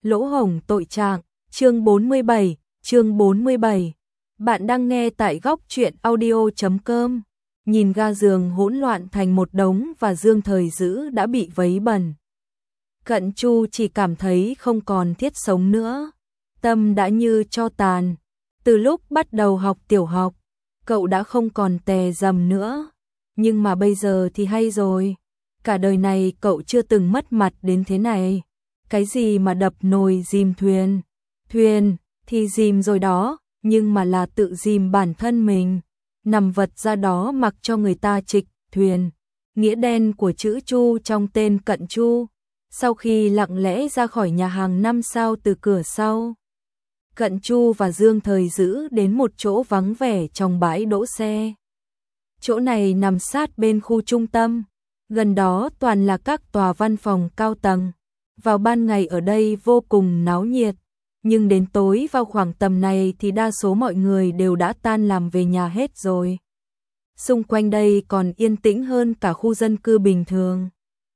Lỗ hổng tội trạng, chương 47. Bạn đang nghe tại góc truyện audio.com. Nhìn ga giường hỗn loạn thành một đống và Dương Thời Dữ đã bị vấy bẩn. Cận Chu chỉ cảm thấy không còn thiết sống nữa. Tâm đã như tro tàn. Từ lúc bắt đầu học tiểu học, cậu đã không còn tè dầm nữa. Nhưng mà bây giờ thì hay rồi. Cả đời này cậu chưa từng mất mặt đến thế này. Cái gì mà đập nồi dìm thuyền? Thuyền thì dìm rồi đó, nhưng mà là tự dìm bản thân mình. Nằm vật ra đó mặc cho người ta trịch thuyền. Nghĩa đen của chữ Chu trong tên Cận Chu. Sau khi lặng lẽ ra khỏi nhà hàng 5 sao từ cửa sau, Cận Chu và Dương Thời Dữ đến một chỗ vắng vẻ trong bãi đỗ xe. Chỗ này nằm sát bên khu trung tâm, gần đó toàn là các tòa văn phòng cao tầng. Vào ban ngày ở đây vô cùng náo nhiệt, nhưng đến tối vào khoảng tầm này thì đa số mọi người đều đã tan làm về nhà hết rồi. Xung quanh đây còn yên tĩnh hơn cả khu dân cư bình thường.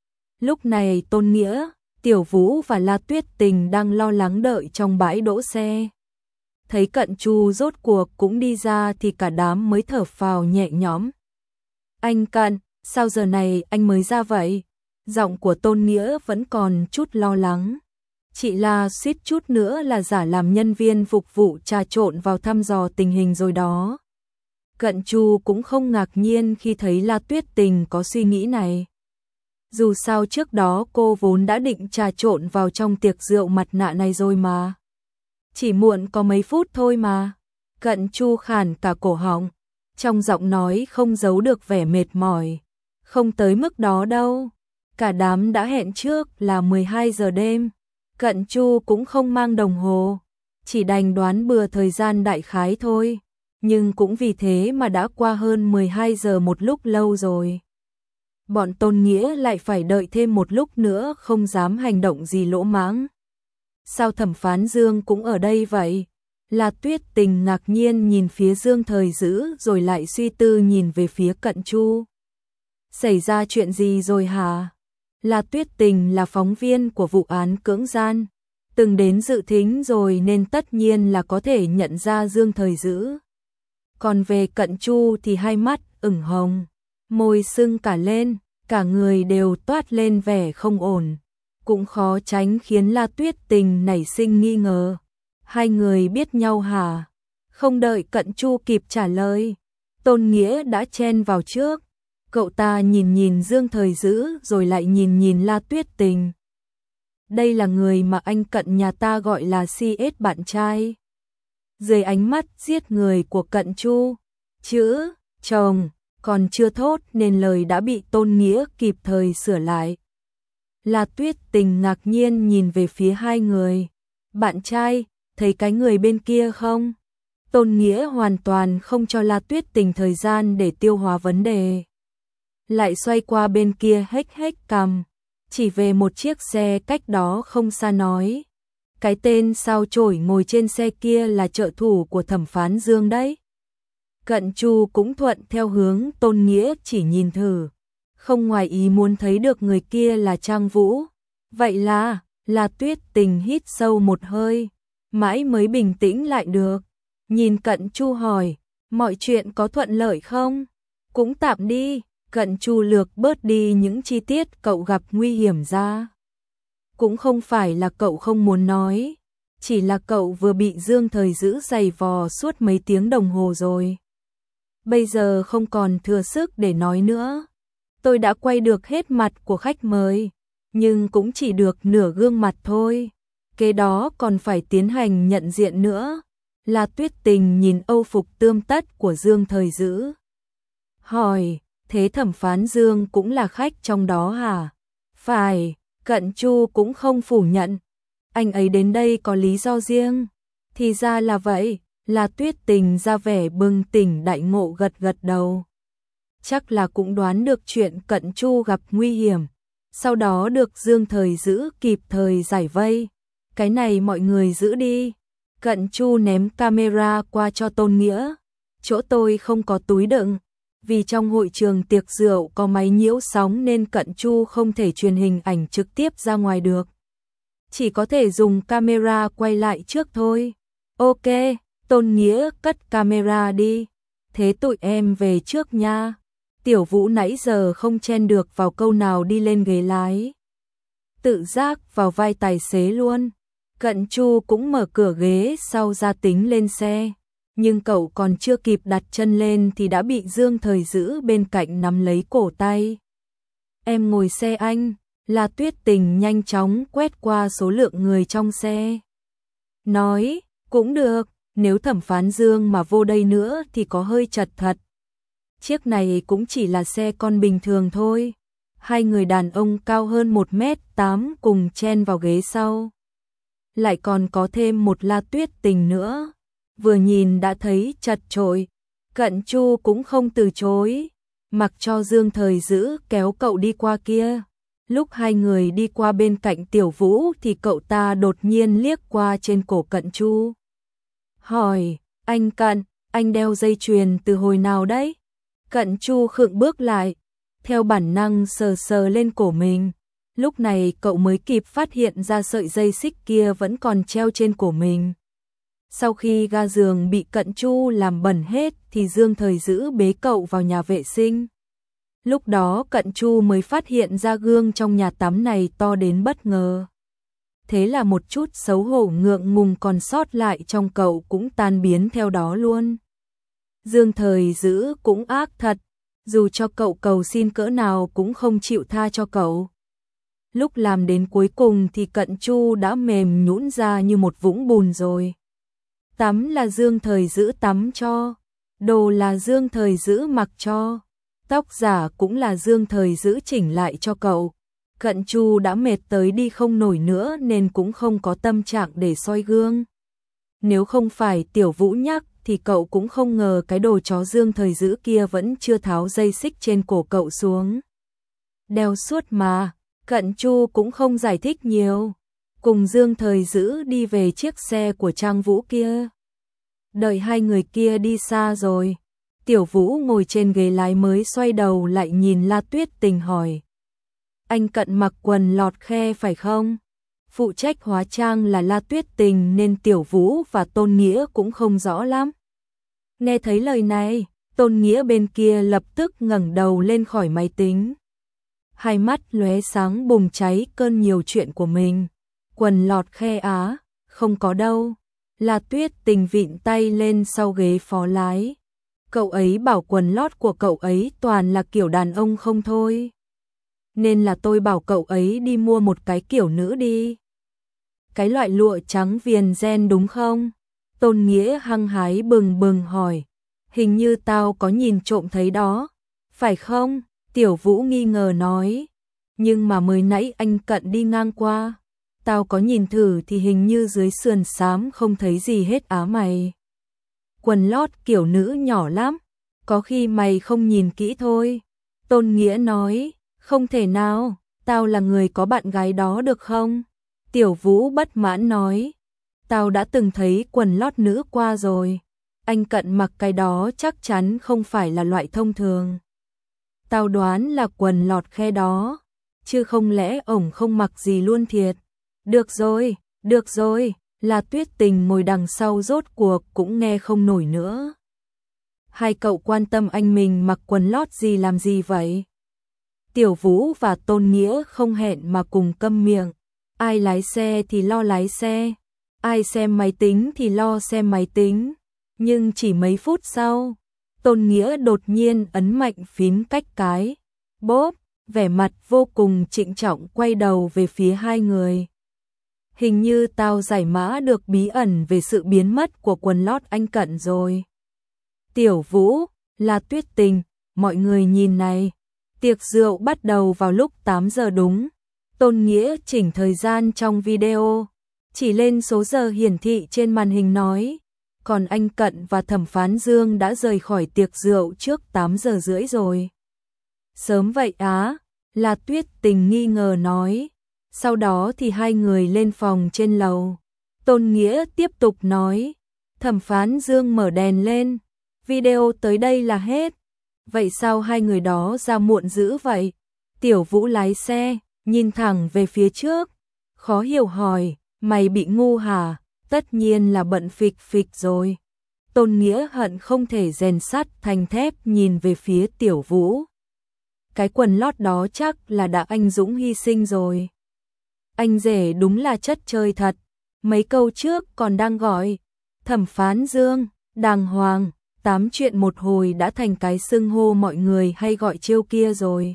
Lúc này Tôn Nghĩa, Tiểu Vũ và La Tuyết Tình đang lo lắng đợi trong bãi đỗ xe. Thấy Cận Chu rốt cuộc cũng đi ra thì cả đám mới thở phào nhẹ nhõm. Anh Cận, sao giờ này anh mới ra vậy? Giọng của Tôn Nghĩa vẫn còn chút lo lắng. Chị La suýt chút nữa là giả làm nhân viên phục vụ trà trộn vào thăm dò tình hình rồi đó. Cận Chu cũng không ngạc nhiên khi thấy La Tuyết Tình có suy nghĩ này. Dù sao trước đó cô vốn đã định trà trộn vào trong tiệc rượu mặt nạ này rồi mà. Chỉ muộn có mấy phút thôi mà. Cận Chu khản cả cổ họng, trong giọng nói không giấu được vẻ mệt mỏi. Không tới mức đó đâu. Cả đám đã hẹn trước là 12 giờ đêm. Cận Chu cũng không mang đồng hồ, chỉ đành đoán bừa thời gian đại khái thôi. Nhưng cũng vì thế mà đã qua hơn 12 giờ một lúc lâu rồi. Bọn Tôn Nghĩa lại phải đợi thêm một lúc nữa, không dám hành động gì lỗ mãng. Sao thẩm phán Dương cũng ở đây vậy? La Tuyết Tình ngạc nhiên nhìn phía Dương Thời Dữ rồi lại suy tư nhìn về phía Cận Chu. Xảy ra chuyện gì rồi hả? La Tuyết Tình là phóng viên của vụ án cưỡng gian, từng đến dự thính rồi nên tất nhiên là có thể nhận ra Dương Thời Dữ. Còn về Cận Chu thì hai mắt ửng hồng, môi sưng cả lên, cả người đều toát lên vẻ không ổn. Cũng khó tránh khiến La Tuyết Tình nảy sinh nghi ngờ. Hai người biết nhau hả? Không đợi Cận Chu kịp trả lời, Tôn Nghĩa đã chen vào trước. Cậu ta nhìn Dương Thời Dữ rồi lại nhìn La Tuyết Tình. Đây là người mà anh Cận nhà ta gọi là CS bạn trai. Dưới ánh mắt giết người của Cận Chu, chữ chồng còn chưa thốt nên lời đã bị Tôn Nghĩa kịp thời sửa lại. La Tuyết Tình ngạc nhiên nhìn về phía hai người. Bạn trai, thấy cái người bên kia không? Tôn Nghĩa hoàn toàn không cho La Tuyết Tình thời gian để tiêu hóa vấn đề. Lại xoay qua bên kia hếch cằm, chỉ về một chiếc xe cách đó không xa nói. Cái tên sao chổi ngồi trên xe kia là trợ thủ của thẩm phán Dương đấy. Cận Chu cũng thuận theo hướng Tôn Nghĩa chỉ nhìn thử. Không ngoài ý muốn thấy được người kia là Trang Vũ. Vậy là Tuyết Tình hít sâu một hơi, mãi mới bình tĩnh lại được. Nhìn Cận Chu hỏi, mọi chuyện có thuận lợi không? Cũng tạm đi. Cận Chu lược bớt đi những chi tiết cậu gặp nguy hiểm ra. Cũng không phải là cậu không muốn nói, chỉ là cậu vừa bị Dương Thời Dữ giày vò suốt mấy tiếng đồng hồ rồi. Bây giờ không còn thừa sức để nói nữa. Tôi đã quay được hết mặt của khách mời, nhưng cũng chỉ được nửa gương mặt thôi. Kế đó còn phải tiến hành nhận diện nữa. La Tuyết Tình nhìn âu phục tươm tất của Dương Thời Dữ, hỏi, thế thẩm phán Dương cũng là khách trong đó hả? Phải, Cận Chu cũng không phủ nhận. Anh ấy đến đây có lý do riêng. Thì ra là vậy. La Tuyết Tình ra vẻ bừng tỉnh đại ngộ gật đầu. Chắc là cũng đoán được chuyện Cận Chu gặp nguy hiểm. Sau đó được Dương Thời Dữ kịp thời giải vây. Cái này mọi người giữ đi. Cận Chu ném camera qua cho Tôn Nghĩa. Chỗ tôi không có túi đựng. Vì trong hội trường tiệc rượu có máy nhiễu sóng nên Cận Chu không thể truyền hình ảnh trực tiếp ra ngoài được. chỉ có thể dùng camera quay lại trước thôi. Ok, Tôn Nghĩa cất camera đi. Thế tụi em về trước nha. Tiểu Vũ nãy giờ không chen được vào câu nào đi lên ghế lái. Tự giác vào vai tài xế luôn. Cận Chu cũng mở cửa ghế sau ra tính lên xe. Nhưng cậu còn chưa kịp đặt chân lên thì đã bị Dương Thời giữ bên cạnh nắm lấy cổ tay. Em ngồi xe anh. La Tuyết Tình nhanh chóng quét qua số lượng người trong xe. Nói, cũng được, nếu thẩm phán Dương mà vô đây nữa thì có hơi chật thật. Chiếc này cũng chỉ là xe con bình thường thôi. Hai người đàn ông cao hơn 1m8 cùng chen vào ghế sau. Lại còn có thêm một La Tuyết Tình nữa. Vừa nhìn đã thấy chật chội. Cận Chu cũng không từ chối. Mặc cho Dương Thời giữ kéo cậu đi qua kia. Lúc hai người đi qua bên cạnh Tiểu Vũ thì cậu ta đột nhiên liếc qua trên cổ Cận Chu. Hỏi, anh Cận, anh đeo dây chuyền từ hồi nào đấy? Cận Chu khựng bước lại, theo bản năng sờ sờ lên cổ mình. Lúc này cậu mới kịp phát hiện ra sợi dây xích kia vẫn còn treo trên cổ mình. Sau khi ga giường bị Cận Chu làm bẩn hết thì Dương Thời giữ bế cậu vào nhà vệ sinh. Lúc đó Cận Chu mới phát hiện ra gương trong nhà tắm này to đến bất ngờ. Thế là một chút xấu hổ ngượng ngùng còn sót lại trong cậu cũng tan biến theo đó luôn. Dương Thời giữ cũng ác thật, dù cho cậu cầu xin cỡ nào cũng không chịu tha cho cậu. Lúc làm đến cuối cùng thì Cận Chu đã mềm nhũn ra như một vũng bùn rồi. Tắm là Dương Thời giữ tắm cho, đồ là Dương Thời giữ mặc cho, tóc giả cũng là Dương Thời giữ chỉnh lại cho cậu. Cận Chu đã mệt tới đi không nổi nữa nên cũng không có tâm trạng để soi gương. Nếu không phải Tiểu Vũ nhắc thì cậu cũng không ngờ cái đồ chó Dương Thời giữ kia vẫn chưa tháo dây xích trên cổ cậu xuống. Đeo suốt mà, Cận Chu cũng không giải thích nhiều. Cùng Dương Thời giữ đi về chiếc xe của Trang Vũ kia. Đợi hai người kia đi xa rồi, Tiểu Vũ ngồi trên ghế lái mới xoay đầu lại nhìn La Tuyết Tình hỏi. Anh Cận mặc quần lọt khe phải không? Phụ trách hóa trang là La Tuyết Tình nên Tiểu Vũ và Tôn Nghĩa cũng không rõ lắm. Nghe thấy lời này, Tôn Nghĩa bên kia lập tức ngẩng đầu lên khỏi máy tính. Hai mắt lóe sáng bùng cháy cơn nhiều chuyện của mình. Quần lọt khe á, không có đâu. La Tuyết Tình vịn tay lên sau ghế phó lái. Cậu ấy bảo quần lót của cậu ấy toàn là kiểu đàn ông không thôi. Nên là tôi bảo cậu ấy đi mua một cái kiểu nữ đi. Cái loại lụa trắng viền ren đúng không? Tôn Nghĩa hăng hái bừng bừng hỏi. Hình như tao có nhìn trộm thấy đó. Phải không? Tiểu Vũ nghi ngờ nói. Nhưng mà mới nãy anh Cận đi ngang qua. Tao có nhìn thử thì hình như dưới sườn xám không thấy gì hết á mày. Quần lót kiểu nữ nhỏ lắm. Có khi mày không nhìn kỹ thôi. Tôn Nghĩa nói. Không thể nào, tao là người có bạn gái đó được không? Tiểu Vũ bất mãn nói. Tao đã từng thấy quần lót nữ qua rồi. Anh Cận mặc cái đó chắc chắn không phải là loại thông thường. Tao đoán là quần lọt khe đó. Chứ không lẽ ổng không mặc gì luôn thiệt. Được rồi, La Tuyết Tình ngồi đằng sau rốt cuộc cũng nghe không nổi nữa. Hai cậu quan tâm anh mình mặc quần lót gì làm gì vậy? Tiểu Vũ và Tôn Nghĩa không hẹn mà cùng câm miệng. Ai lái xe thì lo lái xe, ai xem máy tính thì lo xem máy tính. Nhưng chỉ mấy phút sau, Tôn Nghĩa đột nhiên ấn mạnh phím cách cái. Bốp, vẻ mặt vô cùng trịnh trọng quay đầu về phía hai người. Hình như tao giải mã được bí ẩn về sự biến mất của quần lót anh Cận rồi. Tiểu Vũ, La Tuyết Tình, mọi người nhìn này. Tiệc rượu bắt đầu vào lúc 8 giờ đúng. Tôn Nghĩa chỉnh thời gian trong video, chỉ lên số giờ hiển thị trên màn hình nói. Còn anh Cận và thẩm phán Dương đã rời khỏi tiệc rượu trước 8 giờ rưỡi rồi. Sớm vậy á, La Tuyết Tình nghi ngờ nói. Sau đó thì hai người lên phòng trên lầu. Tôn Nghĩa tiếp tục nói. Thẩm phán Dương mở đèn lên. Video tới đây là hết. Vậy sao hai người đó ra muộn dữ vậy? Tiểu Vũ lái xe, nhìn thẳng về phía trước. khó hiểu hỏi, mày bị ngu hả? Tất nhiên là bận phịch phịch rồi. Tôn Nghĩa hận không thể rèn sắt thành thép nhìn về phía Tiểu Vũ. Cái quần lót đó chắc là đã anh dũng hy sinh rồi. Anh rể đúng là chất chơi thật. Mấy câu trước còn đang gọi Thẩm Phán Dương, đàng hoàng, 8 chuyện một hồi đã thành cái xưng hô mọi người hay gọi chiêu kia rồi.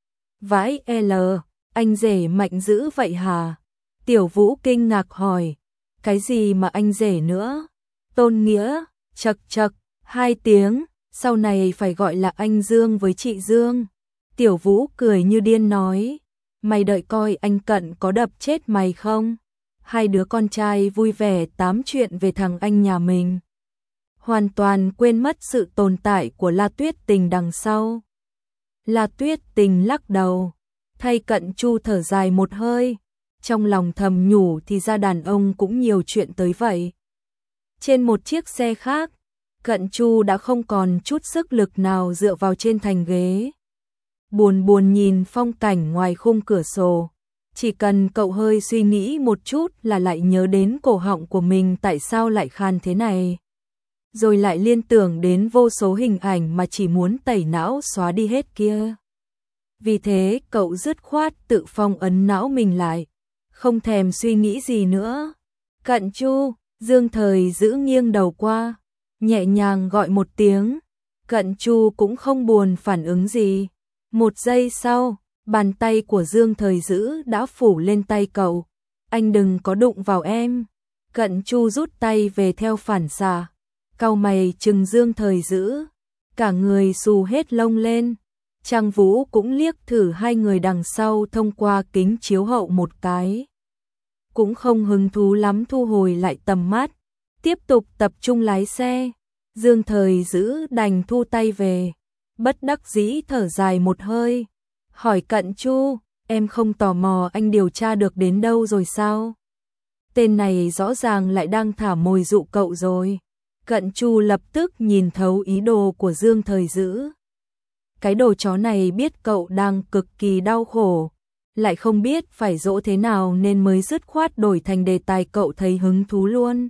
Vãi L, anh rể mạnh dữ vậy hả? Tiểu Vũ kinh ngạc hỏi. Cái gì mà anh rể nữa? Tôn Nghĩa, chậc chậc, 2 tiếng, sau này phải gọi là anh Dương với chị Dương. Tiểu Vũ cười như điên nói, mày đợi coi anh Cận có đập chết mày không? Hai đứa con trai vui vẻ tám chuyện về thằng anh nhà mình. Hoàn toàn quên mất sự tồn tại của La Tuyết Tình đằng sau. La Tuyết Tình lắc đầu, thay Cận Chu thở dài một hơi, trong lòng thầm nhủ thì ra đàn ông cũng nhiều chuyện tới vậy. Trên một chiếc xe khác, Cận Chu đã không còn chút sức lực nào dựa vào trên thành ghế. Buồn buồn nhìn phong cảnh ngoài khung cửa sổ, chỉ cần cậu hơi suy nghĩ một chút là lại nhớ đến cổ họng của mình tại sao lại khan thế này. Rồi lại liên tưởng đến vô số hình ảnh mà chỉ muốn tẩy não xóa đi hết kia. Vì thế cậu dứt khoát tự phong ấn não mình lại, không thèm suy nghĩ gì nữa. Cận Chu, Dương Thời giữ nghiêng đầu qua, nhẹ nhàng gọi một tiếng. Cận Chu cũng không buồn phản ứng gì. Một giây sau, bàn tay của Dương Thời Dữ đã phủ lên tay cậu. Anh đừng có đụng vào em. Cận Chu rút tay về theo phản xạ, cau mày trừng Dương Thời Dữ, cả người xù hết lông lên. Trang Vũ cũng liếc thử hai người đằng sau thông qua kính chiếu hậu một cái. Cũng không hứng thú lắm thu hồi lại tầm mắt, tiếp tục tập trung lái xe. Dương Thời Dữ đành thu tay về, bất đắc dĩ thở dài một hơi, hỏi Cận Chu, em không tò mò anh điều tra được đến đâu rồi sao? Tên này rõ ràng lại đang thả mồi dụ cậu rồi. Cận Chu lập tức nhìn thấu ý đồ của Dương Thời Dữ. Cái đồ chó này biết cậu đang cực kỳ đau khổ, lại không biết phải dỗ thế nào nên mới dứt khoát đổi thành đề tài cậu thấy hứng thú luôn.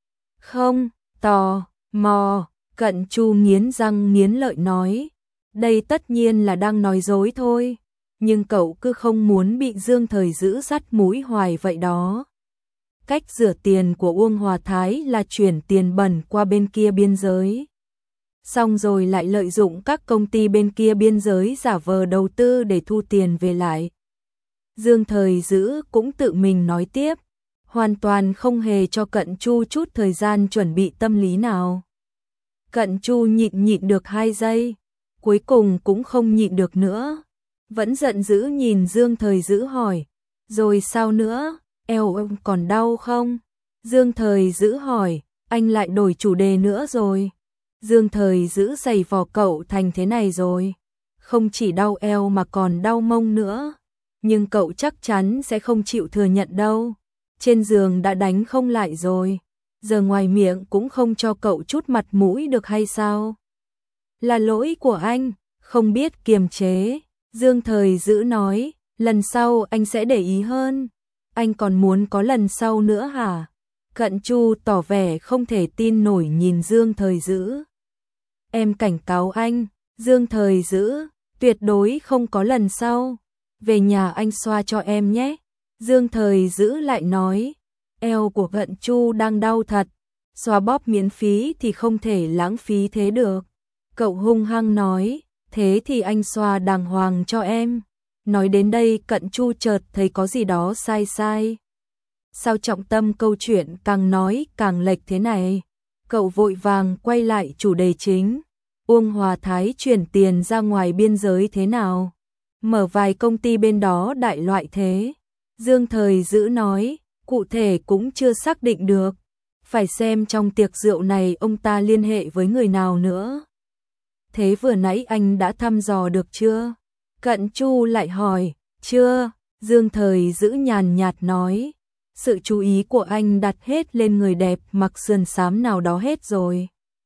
Không, tò mò, Cận Chu nghiến răng nghiến lợi nói. Đây tất nhiên là đang nói dối thôi, nhưng cậu cứ không muốn bị Dương Thời Dữ dắt mũi hoài vậy đó. Cách rửa tiền của Uông Hòa Thái là chuyển tiền bẩn qua bên kia biên giới. Xong rồi lại lợi dụng các công ty bên kia biên giới giả vờ đầu tư để thu tiền về lại. Dương Thời Dữ cũng tự mình nói tiếp, hoàn toàn không hề cho Cận Chu chút thời gian chuẩn bị tâm lý nào. Cận Chu nhịn được 2 giây, cuối cùng cũng không nhịn được nữa. Vẫn giận dữ nhìn Dương Thời Dữ hỏi, rồi sao nữa, eo ông còn đau không? Dương Thời Dữ hỏi, anh lại đổi chủ đề nữa rồi. Dương Thời Dữ giày vò cậu thành thế này rồi, không chỉ đau eo mà còn đau mông nữa. Nhưng cậu chắc chắn sẽ không chịu thừa nhận đâu. Trên giường đã đánh không lại rồi, giờ ngoài miệng cũng không cho cậu chút mặt mũi được hay sao? Là lỗi của anh, không biết kiềm chế. Dương Thời Dữ nói, lần sau anh sẽ để ý hơn. Anh còn muốn có lần sau nữa hả? Cận Chu tỏ vẻ không thể tin nổi nhìn Dương Thời Dữ. Em cảnh cáo anh, Dương Thời Dữ, tuyệt đối không có lần sau. Về nhà anh xoa cho em nhé. Dương Thời Dữ lại nói, eo của Cận Chu đang đau thật, xoa bóp miễn phí thì không thể lãng phí thế được. Cậu hung hăng nói, thế thì anh xoa đàng hoàng cho em. Nói đến đây Cận Chu chợt thấy có gì đó sai sai. Sao trọng tâm câu chuyện càng nói càng lệch thế này? Cậu vội vàng quay lại chủ đề chính. Uông Hòa Thái chuyển tiền ra ngoài biên giới thế nào? Mở vài công ty bên đó đại loại thế. Dương Thời Dữ nói, cụ thể cũng chưa xác định được. Phải xem trong tiệc rượu này ông ta liên hệ với người nào nữa. Thế vừa nãy anh đã thăm dò được chưa? Cận Chu lại hỏi, chưa. Dương Thời Dữ nhàn nhạt nói, sự chú ý của anh đặt hết lên người đẹp mặc sườn xám nào đó hết rồi.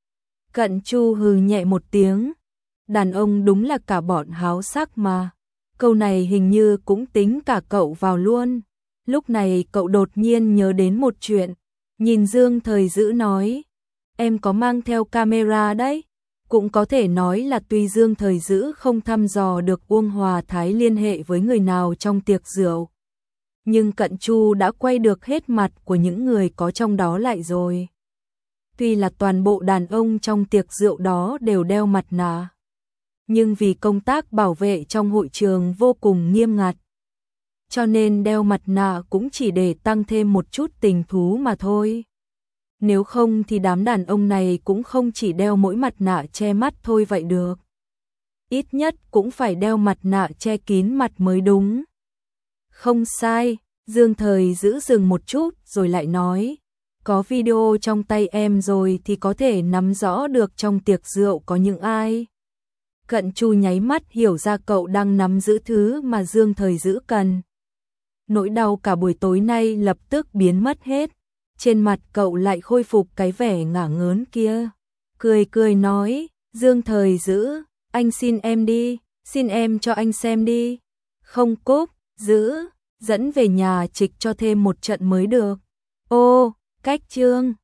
Cận Chu hừ nhẹ một tiếng, đàn ông đúng là cả bọn háo sắc mà. Câu này hình như cũng tính cả cậu vào luôn. Lúc này cậu đột nhiên nhớ đến một chuyện, nhìn Dương Thời Dữ nói, em có mang theo camera đấy. Cũng có thể nói là tuy Dương Thời Dữ không thăm dò được Uông Hòa Thái liên hệ với người nào trong tiệc rượu, nhưng Cận Chu đã quay được hết mặt của những người có trong đó lại rồi. Tuy là toàn bộ đàn ông trong tiệc rượu đó đều đeo mặt nạ, nhưng vì công tác bảo vệ trong hội trường vô cùng nghiêm ngặt, cho nên đeo mặt nạ cũng chỉ để tăng thêm một chút tình thú mà thôi. Nếu không thì đám đàn ông này cũng không chỉ đeo mỗi mặt nạ che mắt thôi vậy được. Ít nhất cũng phải đeo mặt nạ che kín mặt mới đúng. Không sai, Dương Thời Dữ dừng một chút rồi lại nói, có video trong tay em rồi thì có thể nắm rõ được trong tiệc rượu có những ai. Cận Chu nháy mắt hiểu ra cậu đang nắm giữ thứ mà Dương Thời Dữ cần. Nỗi đau cả buổi tối nay lập tức biến mất hết. Trên mặt cậu lại khôi phục cái vẻ ngả ngớn kia. Cười cười nói, Dương Thời Dữ, anh xin em đi, xin em cho anh xem đi. Không Cúc, Dữ, dẫn về nhà Trịch cho thêm một trận mới được. Ô, cách chương.